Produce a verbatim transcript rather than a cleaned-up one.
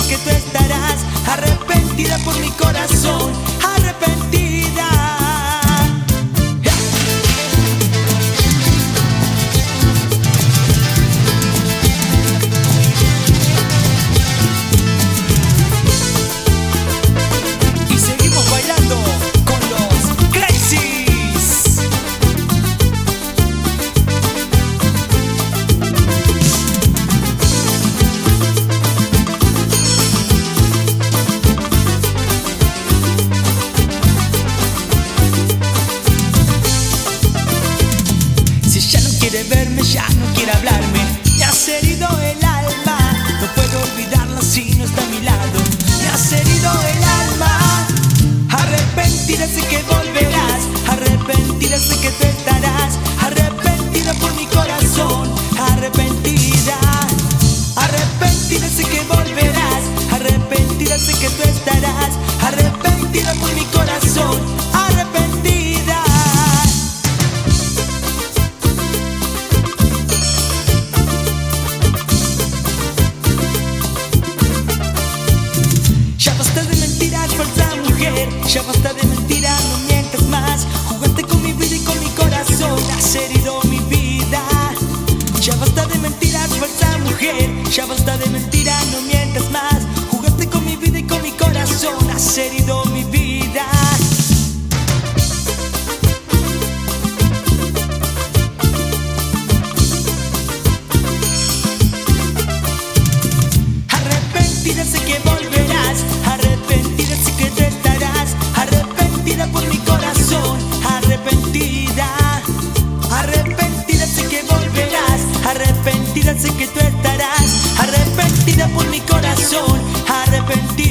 que tú estarás arrepentida por mi corazón, arrepentida. Y seguimos bailando con los Crazies. Si ya no quiere verme, ya no quiere hablarme, me has herido el alma, no puedo olvidarla si no está a mi lado. Me has herido el alma, arrepentida sé que volverás, arrepentida sé que tú estarás, arrepentida por mi corazón, arrepentida. Arrepentida sé que volverás, arrepentida sé que tú estarás, arrepentida por mi corazón, arrepentida. Ya basta de mentiras, falsa mujer, ya basta de mentiras, no mientas más. Jugaste con mi vida y con mi corazón, has herido mi vida. Ya basta de mentiras, falsa mujer, ya basta de mentiras, no mientas más. Jugaste con mi vida y con mi corazón, has herido mi vida. Arrepentida sé que volverás, arrepentida sé que tú estarás, arrepentida por mi corazón, arrepentida. Arrepentida sé que volverás, arrepentida sé que tú estarás, arrepentida por mi corazón, arrepentida.